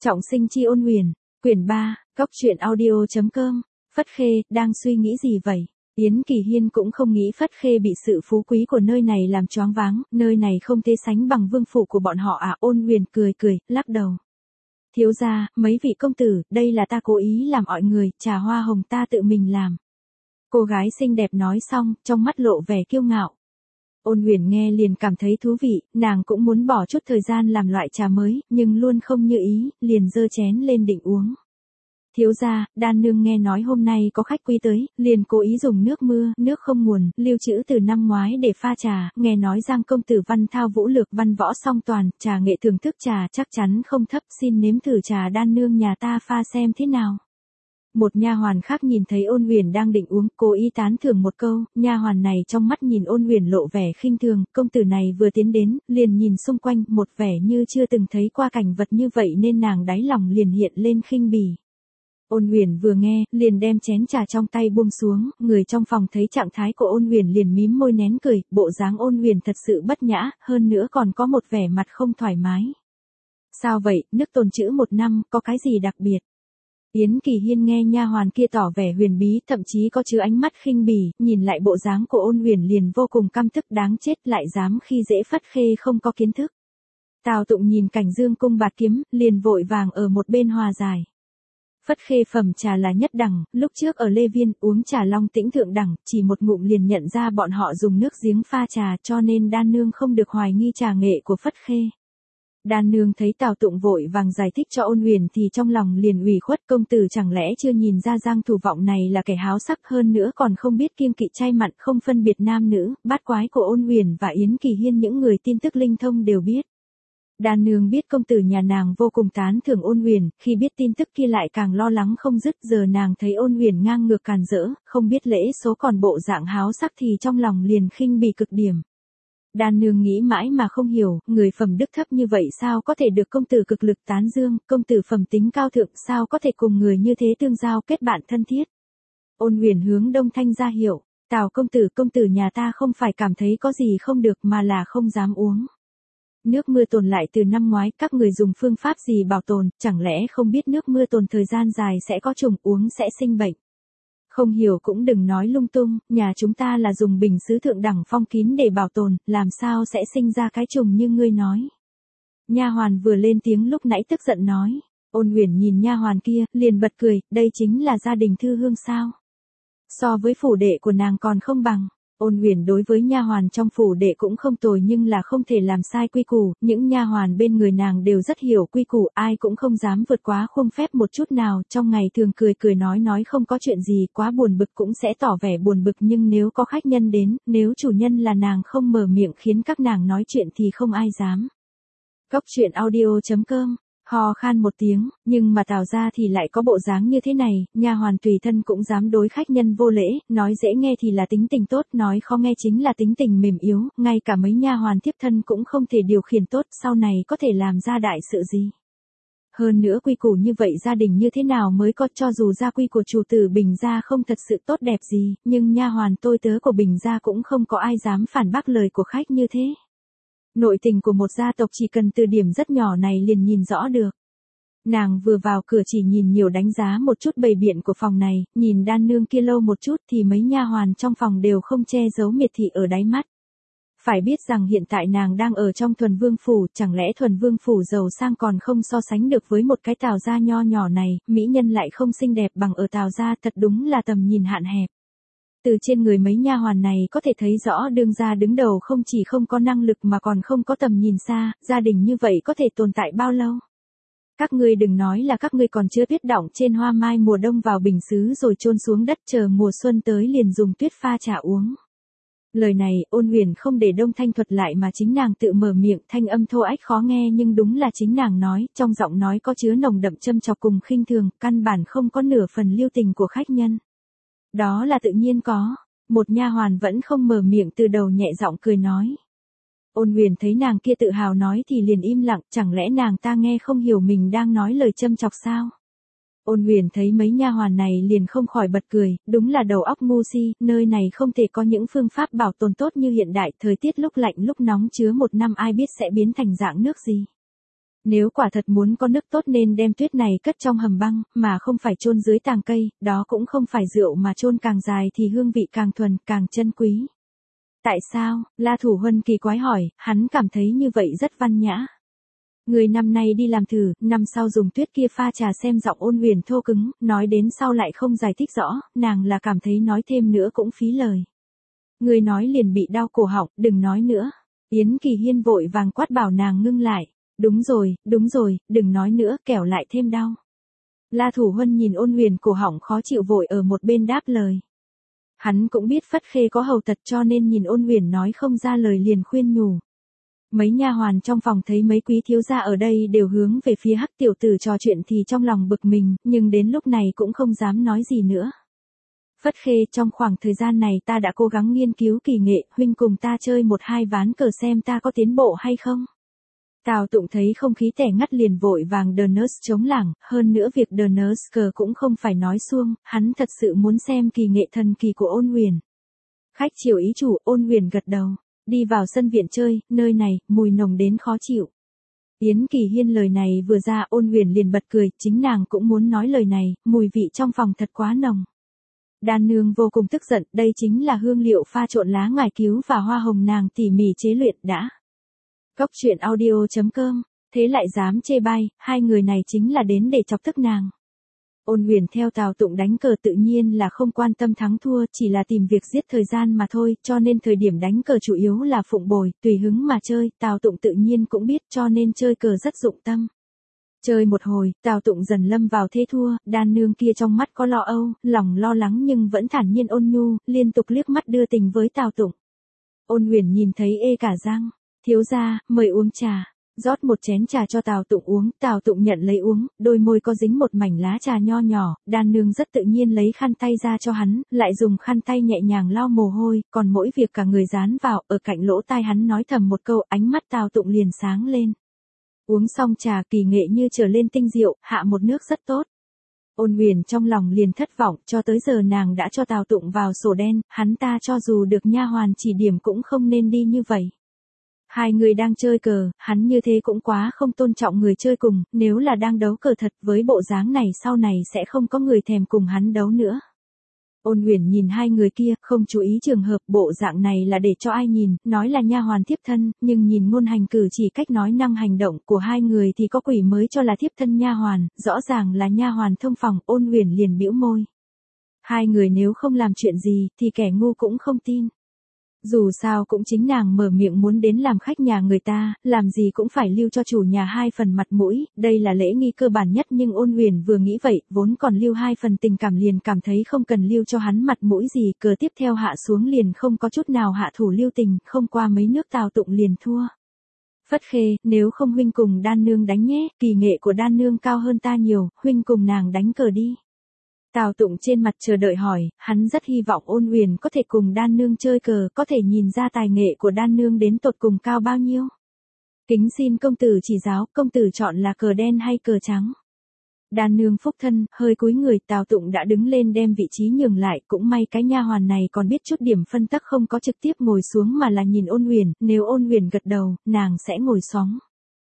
Trọng sinh chi ôn huyền, quyển 3, góc truyện audio.com, Phất Khê, đang suy nghĩ gì vậy? Yến Kỳ Hiên cũng không nghĩ Phất Khê bị sự phú quý của nơi này làm choáng váng, nơi này không thể sánh bằng vương phủ của bọn họ à? Ôn huyền cười, lắc đầu. Thiếu gia, mấy vị công tử, đây là ta cố ý làm ọi người, trà hoa hồng ta tự mình làm. Cô gái xinh đẹp nói xong, trong mắt lộ vẻ kiêu ngạo. Ôn huyền nghe liền cảm thấy thú vị, nàng cũng muốn bỏ chút thời gian làm loại trà mới, nhưng luôn không như ý, liền giơ chén lên định uống. Thiếu gia, đan nương nghe nói hôm nay có khách quý tới, liền cố ý dùng nước mưa, nước không nguồn, lưu trữ từ năm ngoái để pha trà, nghe nói Giang công tử văn thao vũ lược văn võ song toàn, trà nghệ thưởng thức trà chắc chắn không thấp, xin nếm thử trà đan nương nhà ta pha xem thế nào. Một nha hoàn khác nhìn thấy Ôn huyền đang định uống, cố ý tán thưởng một câu, nha hoàn này trong mắt nhìn Ôn huyền lộ vẻ khinh thường, công tử này vừa tiến đến, liền nhìn xung quanh, một vẻ như chưa từng thấy qua cảnh vật như vậy nên nàng đáy lòng liền hiện lên khinh bỉ. Ôn huyền vừa nghe, liền đem chén trà trong tay buông xuống, người trong phòng thấy trạng thái của Ôn huyền liền mím môi nén cười, bộ dáng Ôn huyền thật sự bất nhã, hơn nữa còn có một vẻ mặt không thoải mái. Sao vậy, nước tồn trữ 1 năm, có cái gì đặc biệt? Yến Kỳ Hiên nghe nha hoàn kia tỏ vẻ huyền bí, thậm chí có chứa ánh mắt khinh bỉ, nhìn lại bộ dáng của Ôn huyền liền vô cùng căm tức, đáng chết, lại dám khi dễ Phất Khê không có kiến thức. Tào Tụng nhìn cảnh dương cung bạt kiếm, liền vội vàng ở một bên hòa giải. Phất Khê phẩm trà là nhất đẳng, lúc trước ở Lê Viên uống trà Long Tĩnh thượng đẳng, chỉ một ngụm liền nhận ra bọn họ dùng nước giếng pha trà, cho nên đan nương không được hoài nghi trà nghệ của Phất Khê. Đan nương thấy Tào Tụng vội vàng giải thích cho Ôn huyền thì trong lòng liền ủy khuất, công tử chẳng lẽ chưa nhìn ra Giang Thủ Vọng này là kẻ háo sắc, hơn nữa còn không biết kiêng kỵ chay mặn, không phân biệt nam nữ. Bát quái của Ôn huyền và Yến Kỳ Hiên những người tin tức linh thông đều biết. Đan nương biết công tử nhà nàng vô cùng tán thưởng Ôn huyền, khi biết tin tức kia lại càng lo lắng không dứt, giờ nàng thấy Ôn huyền ngang ngược càn rỡ, không biết lễ số còn bộ dạng háo sắc thì trong lòng liền khinh bỉ cực điểm. Đan nương nghĩ mãi mà không hiểu, người phẩm đức thấp như vậy sao có thể được công tử cực lực tán dương, công tử phẩm tính cao thượng sao có thể cùng người như thế tương giao kết bạn thân thiết. Ôn huyền hướng Đông Thanh ra hiệu, Tào công tử nhà ta không phải cảm thấy có gì không được mà là không dám uống. Nước mưa tồn lại từ năm ngoái, các người dùng phương pháp gì bảo tồn, chẳng lẽ không biết nước mưa tồn thời gian dài sẽ có trùng, uống sẽ sinh bệnh. Không hiểu cũng đừng nói lung tung, nhà chúng ta là dùng bình sứ thượng đẳng phong kín để bảo tồn, làm sao sẽ sinh ra cái trùng như ngươi nói. Nha hoàn vừa lên tiếng lúc nãy tức giận nói. Ôn huyền nhìn nha hoàn kia, liền bật cười, đây chính là gia đình thư hương sao. So với phủ đệ của nàng còn không bằng. Ôn huyền đối với nha hoàn trong phủ đệ cũng không tồi nhưng là không thể làm sai quy củ, những nha hoàn bên người nàng đều rất hiểu quy củ, ai cũng không dám vượt quá khuôn phép một chút nào, trong ngày thường cười nói không có chuyện gì, quá buồn bực cũng sẽ tỏ vẻ buồn bực, nhưng nếu có khách nhân đến, nếu chủ nhân là nàng không mở miệng khiến các nàng nói chuyện thì không ai dám. Góc truyện audio.com. Ho khan một tiếng, nhưng mà Tào gia thì lại có bộ dáng như thế này, nha hoàn tùy thân cũng dám đối khách nhân vô lễ, nói dễ nghe thì là tính tình tốt, nói khó nghe chính là tính tình mềm yếu, ngay cả mấy nha hoàn tiếp thân cũng không thể điều khiển tốt, sau này có thể làm ra đại sự gì. Hơn nữa quy củ như vậy gia đình như thế nào mới có, cho dù gia quy của chủ tử Bình gia không thật sự tốt đẹp gì, nhưng nha hoàn tôi tớ của Bình gia cũng không có ai dám phản bác lời của khách như thế. Nội tình của một gia tộc chỉ cần từ điểm rất nhỏ này liền nhìn rõ được. Nàng vừa vào cửa chỉ nhìn nhiều đánh giá một chút bày biện của phòng này, nhìn đan nương kia lâu một chút thì mấy nha hoàn trong phòng đều không che giấu miệt thị ở đáy mắt. Phải biết rằng hiện tại nàng đang ở trong Thuần Vương phủ, chẳng lẽ Thuần Vương phủ giàu sang còn không so sánh được với một cái Tào gia nho nhỏ này, mỹ nhân lại không xinh đẹp bằng ở Tào gia, thật đúng là tầm nhìn hạn hẹp. Từ trên người mấy nha hoàn này có thể thấy rõ đương gia đứng đầu không chỉ không có năng lực mà còn không có tầm nhìn xa, gia đình như vậy có thể tồn tại bao lâu. Các ngươi đừng nói là các ngươi còn chưa tuyết đọng trên hoa mai mùa đông vào bình sứ rồi chôn xuống đất chờ mùa xuân tới liền dùng tuyết pha trà uống. Lời này Ôn huyền không để Đông Thanh thuật lại mà chính nàng tự mở miệng, thanh âm thô ách khó nghe nhưng đúng là chính nàng nói, trong giọng nói có chứa nồng đậm châm chọc cùng khinh thường, căn bản không có nửa phần lưu tình của khách nhân. Đó là tự nhiên có, một nha hoàn vẫn không mở miệng từ đầu nhẹ giọng cười nói. Ôn huyền thấy nàng kia tự hào nói thì liền im lặng, chẳng lẽ nàng ta nghe không hiểu mình đang nói lời châm chọc sao? Ôn huyền thấy mấy nha hoàn này liền không khỏi bật cười, đúng là đầu óc ngu si, nơi này không thể có những phương pháp bảo tồn tốt như hiện đại, thời tiết lúc lạnh lúc nóng chứa 1 năm ai biết sẽ biến thành dạng nước gì. Nếu quả thật muốn có nước tốt nên đem tuyết này cất trong hầm băng, mà không phải chôn dưới tàng cây, đó cũng không phải rượu mà chôn càng dài thì hương vị càng thuần, càng chân quý. Tại sao? La Thủ Huân kỳ quái hỏi, hắn cảm thấy như vậy rất văn nhã. Người năm nay đi làm thử, năm sau dùng tuyết kia pha trà xem. Giọng Ôn Huyền thô cứng, nói đến sau lại không giải thích rõ, nàng là cảm thấy nói thêm nữa cũng phí lời. Người nói liền bị đau cổ họng, đừng nói nữa. Yến Kỳ Hiên vội vàng quát bảo nàng ngưng lại. Đúng rồi, đừng nói nữa, kẻo lại thêm đau. La Thủ Huân nhìn Ôn Huyền cổ họng khó chịu vội ở một bên đáp lời. Hắn cũng biết Phất Khê có hầu tật cho nên nhìn Ôn Huyền nói không ra lời liền khuyên nhủ. Mấy nha hoàn trong phòng thấy mấy quý thiếu gia ở đây đều hướng về phía Hắc tiểu tử trò chuyện thì trong lòng bực mình, nhưng đến lúc này cũng không dám nói gì nữa. Phất Khê, trong khoảng thời gian này ta đã cố gắng nghiên cứu kỳ nghệ, huynh cùng ta chơi một hai ván cờ xem ta có tiến bộ hay không. Tào Tụng thấy không khí tẻ ngắt liền vội vàng đờ nớt chống lảng, hơn nữa việc đờ nớt cờ cũng không phải nói suông, hắn thật sự muốn xem kỳ nghệ thần kỳ của Ôn Huyền. Khách chiều ý chủ, Ôn Huyền gật đầu, đi vào sân viện chơi, nơi này, mùi nồng đến khó chịu. Yến Kỳ Hiên lời này vừa ra Ôn Huyền liền bật cười, chính nàng cũng muốn nói lời này, mùi vị trong phòng thật quá nồng. Đan nương vô cùng tức giận, đây chính là hương liệu pha trộn lá ngải cứu và hoa hồng nàng tỉ mỉ chế luyện đã. Cốc truyện audio.com, thế lại dám chê bai, hai người này chính là đến để chọc tức nàng. Ôn Huyền theo Tào Tụng đánh cờ tự nhiên là không quan tâm thắng thua, chỉ là tìm việc giết thời gian mà thôi, cho nên thời điểm đánh cờ chủ yếu là phụng bồi, tùy hứng mà chơi, Tào Tụng tự nhiên cũng biết cho nên chơi cờ rất dụng tâm. Chơi một hồi, Tào Tụng dần lâm vào thế thua, đan nương kia trong mắt có lo âu, lòng lo lắng nhưng vẫn thản nhiên ôn nhu, liên tục liếc mắt đưa tình với Tào Tụng. Ôn Huyền nhìn thấy ê cả răng, thiếu gia, mời uống trà. Rót một chén trà cho Tào Tụng uống, Tào Tụng nhận lấy uống, đôi môi có dính một mảnh lá trà nho nhỏ, đan nương rất tự nhiên lấy khăn tay ra cho hắn, lại dùng khăn tay nhẹ nhàng lau mồ hôi, còn mỗi việc cả người dán vào, ở cạnh lỗ tai hắn nói thầm một câu, ánh mắt Tào Tụng liền sáng lên. Uống xong trà kỳ nghệ như trở lên tinh diệu, hạ một nước rất tốt. Ôn Huyền trong lòng liền thất vọng, cho tới giờ nàng đã cho Tào Tụng vào sổ đen, hắn ta cho dù được nha hoàn chỉ điểm cũng không nên đi như vậy. Hai người đang chơi cờ, hắn như thế cũng quá không tôn trọng người chơi cùng, nếu là đang đấu cờ thật với bộ dáng này sau này sẽ không có người thèm cùng hắn đấu nữa. Ôn Huyền nhìn hai người kia, không chú ý trường hợp bộ dạng này là để cho ai nhìn, nói là nha hoàn thiếp thân, nhưng nhìn ngôn hành cử chỉ cách nói năng hành động của hai người thì có quỷ mới cho là thiếp thân nha hoàn, rõ ràng là nha hoàn thông phòng, Ôn Huyền liền bĩu môi. Hai người nếu không làm chuyện gì thì kẻ ngu cũng không tin. Dù sao cũng chính nàng mở miệng muốn đến làm khách nhà người ta, làm gì cũng phải lưu cho chủ nhà hai phần mặt mũi, đây là lễ nghi cơ bản nhất nhưng Ôn Huyền vừa nghĩ vậy, vốn còn lưu hai phần tình cảm liền cảm thấy không cần lưu cho hắn mặt mũi gì, cờ tiếp theo hạ xuống liền không có chút nào hạ thủ lưu tình, không qua mấy nước Tào Tụng liền thua. Phất Khê, nếu không huynh cùng đan nương đánh nhé, kỳ nghệ của đan nương cao hơn ta nhiều, huynh cùng nàng đánh cờ đi. Tào Tụng trên mặt chờ đợi hỏi, hắn rất hy vọng Ôn Huyền có thể cùng đan nương chơi cờ, có thể nhìn ra tài nghệ của đan nương đến tột cùng cao bao nhiêu. Kính xin công tử chỉ giáo, công tử chọn là cờ đen hay cờ trắng. Đan nương phúc thân, hơi cúi người, Tào Tụng đã đứng lên đem vị trí nhường lại, cũng may cái nha hoàn này còn biết chút điểm phân tắc không có trực tiếp ngồi xuống mà là nhìn Ôn Huyền, nếu Ôn Huyền gật đầu, nàng sẽ ngồi xóng.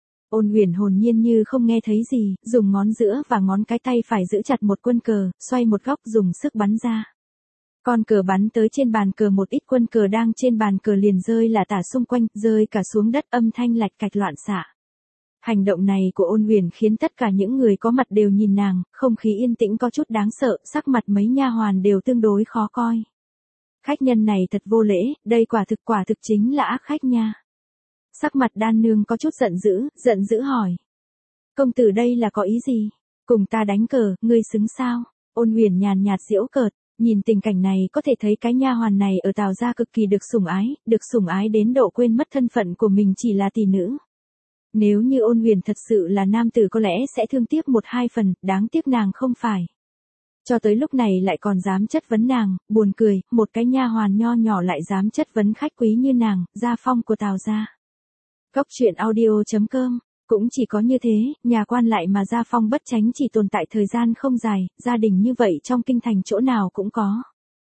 Ôn Huyền hồn nhiên như không nghe thấy gì, dùng ngón giữa và ngón cái tay phải giữ chặt một quân cờ, xoay một góc dùng sức bắn ra. Con cờ bắn tới trên bàn cờ, một ít quân cờ đang trên bàn cờ liền rơi lả tả xung quanh, rơi cả xuống đất, âm thanh lạch cạch loạn xạ. Hành động này của Ôn Huyền khiến tất cả những người có mặt đều nhìn nàng, không khí yên tĩnh có chút đáng sợ, sắc mặt mấy nha hoàn đều tương đối khó coi. Khách nhân này thật vô lễ, đây quả thực chính là ác khách nha. Sắc mặt đan nương có chút giận dữ hỏi. Công tử đây là có ý gì? Cùng ta đánh cờ, ngươi xứng sao? Ôn Huyền nhàn nhạt giễu cợt, nhìn tình cảnh này có thể thấy cái nha hoàn này ở Tào gia cực kỳ được sủng ái đến độ quên mất thân phận của mình chỉ là tỷ nữ. Nếu như Ôn Huyền thật sự là nam tử có lẽ sẽ thương tiếc một hai phần, đáng tiếc nàng không phải. Cho tới lúc này lại còn dám chất vấn nàng, buồn cười, một cái nha hoàn nho nhỏ lại dám chất vấn khách quý như nàng, gia phong của Tào gia. Cốc truyện audio.com, cũng chỉ có như thế, nhà quan lại mà gia phong bất chánh chỉ tồn tại thời gian không dài, gia đình như vậy trong kinh thành chỗ nào cũng có.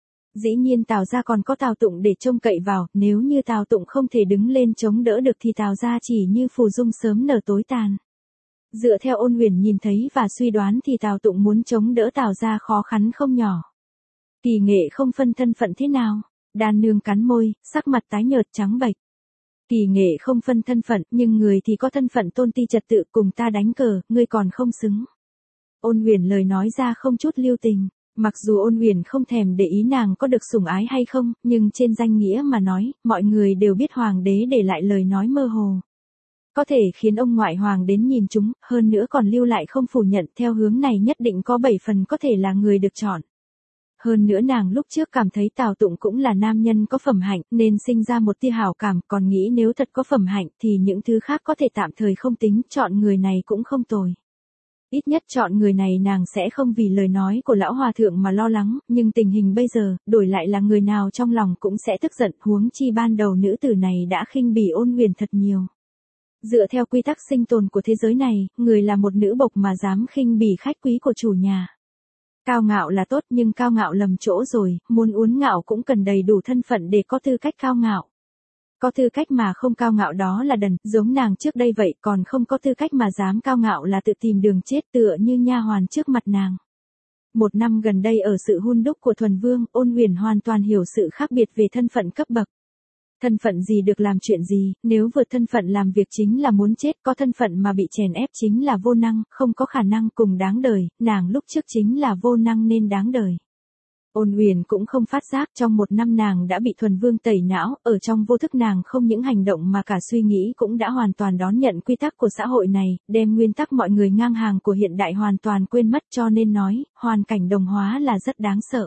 Dĩ nhiên Tào gia còn có Tào Tụng để trông cậy vào, nếu như Tào Tụng không thể đứng lên chống đỡ được thì Tào gia chỉ như phù dung sớm nở tối tàn. Dựa theo Ôn Huyền nhìn thấy và suy đoán thì Tào Tụng muốn chống đỡ Tào gia khó khăn không nhỏ. Kỳ Nghệ không phân thân phận thế nào? Đan Nương cắn môi, sắc mặt tái nhợt trắng bệch. Kỳ Nghệ không phân thân phận, nhưng người thì có thân phận tôn ti trật tự, cùng ta đánh cờ, ngươi còn không xứng. Ôn Huyền lời nói ra không chút lưu tình. Mặc dù Ôn Huyền không thèm để ý nàng có được sủng ái hay không, nhưng trên danh nghĩa mà nói, mọi người đều biết hoàng đế để lại lời nói mơ hồ. Có thể khiến ông ngoại hoàng đến nhìn chúng, hơn nữa còn lưu lại không phủ nhận, theo hướng này nhất định có 7 phần có thể là người được chọn. Hơn nữa nàng lúc trước cảm thấy Tào Tụng cũng là nam nhân có phẩm hạnh nên sinh ra một tia hảo cảm, còn nghĩ nếu thật có phẩm hạnh thì những thứ khác có thể tạm thời không tính, chọn người này cũng không tồi. Ít nhất chọn người này nàng sẽ không vì lời nói của lão hòa thượng mà lo lắng, nhưng tình hình bây giờ, đổi lại là người nào trong lòng cũng sẽ tức giận, huống chi ban đầu nữ tử này đã khinh bỉ Ôn Huyền thật nhiều. Dựa theo quy tắc sinh tồn của thế giới này, người là một nữ bộc mà dám khinh bỉ khách quý của chủ nhà. Cao ngạo là tốt nhưng cao ngạo lầm chỗ rồi, muốn uốn ngạo cũng cần đầy đủ thân phận để có tư cách cao ngạo. Có tư cách mà không cao ngạo đó là đần, giống nàng trước đây vậy, còn không có tư cách mà dám cao ngạo là tự tìm đường chết, tựa như nha hoàn trước mặt nàng. Một năm gần đây ở sự hun đúc của Thuần Vương, Ôn Huyền hoàn toàn hiểu sự khác biệt về thân phận cấp bậc. Thân phận gì được làm chuyện gì, nếu vượt thân phận làm việc chính là muốn chết, có thân phận mà bị chèn ép chính là vô năng, không có khả năng cùng đáng đời, nàng lúc trước chính là vô năng nên đáng đời. Ôn Huyền cũng không phát giác trong một năm nàng đã bị Thuần Vương tẩy não, ở trong vô thức nàng không những hành động mà cả suy nghĩ cũng đã hoàn toàn đón nhận quy tắc của xã hội này, đem nguyên tắc mọi người ngang hàng của hiện đại hoàn toàn quên mất, cho nên nói, hoàn cảnh đồng hóa là rất đáng sợ.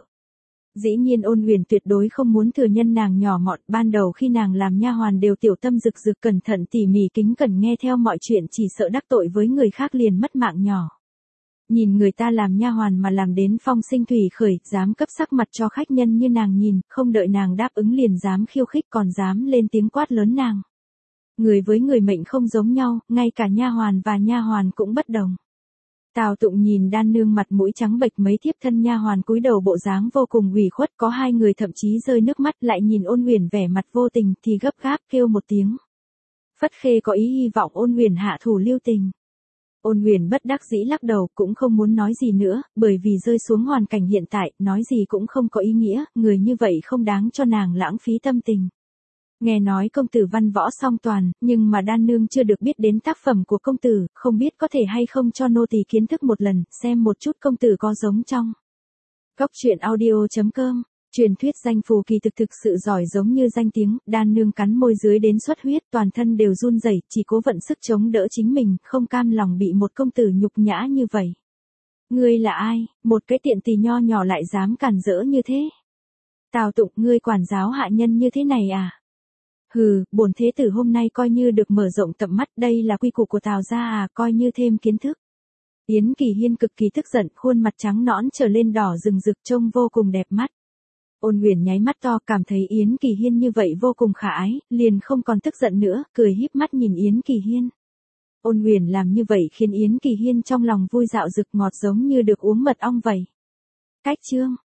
Dĩ nhiên Ôn Huyền tuyệt đối không muốn thừa nhân nàng nhỏ mọn, ban đầu khi nàng làm nha hoàn đều tiểu tâm rực rực cẩn thận tỉ mỉ kính cẩn nghe theo mọi chuyện, chỉ sợ đắc tội với người khác liền mất mạng nhỏ. Nhìn người ta làm nha hoàn mà làm đến phong sinh thủy khởi, dám cấp sắc mặt cho khách nhân như nàng nhìn, không đợi nàng đáp ứng liền dám khiêu khích còn dám lên tiếng quát lớn nàng. Người với người mệnh không giống nhau, ngay cả nha hoàn và nha hoàn cũng bất đồng. Tào Tụng nhìn Đan Nương mặt mũi trắng bệch, mấy thiếp thân nha hoàn cúi đầu bộ dáng vô cùng ủy khuất, có hai người thậm chí rơi nước mắt, lại nhìn Ôn Huyền vẻ mặt vô tình thì gấp gáp kêu một tiếng. Phất Khê có ý hy vọng Ôn Huyền hạ thủ lưu tình. Ôn Huyền bất đắc dĩ lắc đầu, cũng không muốn nói gì nữa, bởi vì rơi xuống hoàn cảnh hiện tại, nói gì cũng không có ý nghĩa, người như vậy không đáng cho nàng lãng phí tâm tình. Nghe nói công tử văn võ song toàn, nhưng mà Đan Nương chưa được biết đến tác phẩm của công tử, không biết có thể hay không cho nô tỳ kiến thức một lần, xem một chút công tử có giống trong. Góc truyện audio.com, truyền thuyết danh phù kỳ thực sự giỏi giống như danh tiếng, Đan Nương cắn môi dưới đến xuất huyết, toàn thân đều run rẩy, chỉ cố vận sức chống đỡ chính mình, không cam lòng bị một công tử nhục nhã như vậy. Ngươi là ai, một cái tiện tỳ nho nhỏ lại dám cản rỡ như thế? Tào Tụng, ngươi quản giáo hạ nhân như thế này à? Hừ, bổn thế tử hôm nay coi như được mở rộng tầm mắt, đây là quy củ của Tào gia à, coi như thêm kiến thức. Yến Kỳ Hiên cực kỳ tức giận, khuôn mặt trắng nõn trở lên đỏ rừng rực trông vô cùng đẹp mắt. Ôn Huyền nháy mắt to, cảm thấy Yến Kỳ Hiên như vậy vô cùng khả ái, liền không còn tức giận nữa, cười híp mắt nhìn Yến Kỳ Hiên. Ôn Huyền làm như vậy khiến Yến Kỳ Hiên trong lòng vui dạo rực, ngọt giống như được uống mật ong vậy. Cách chương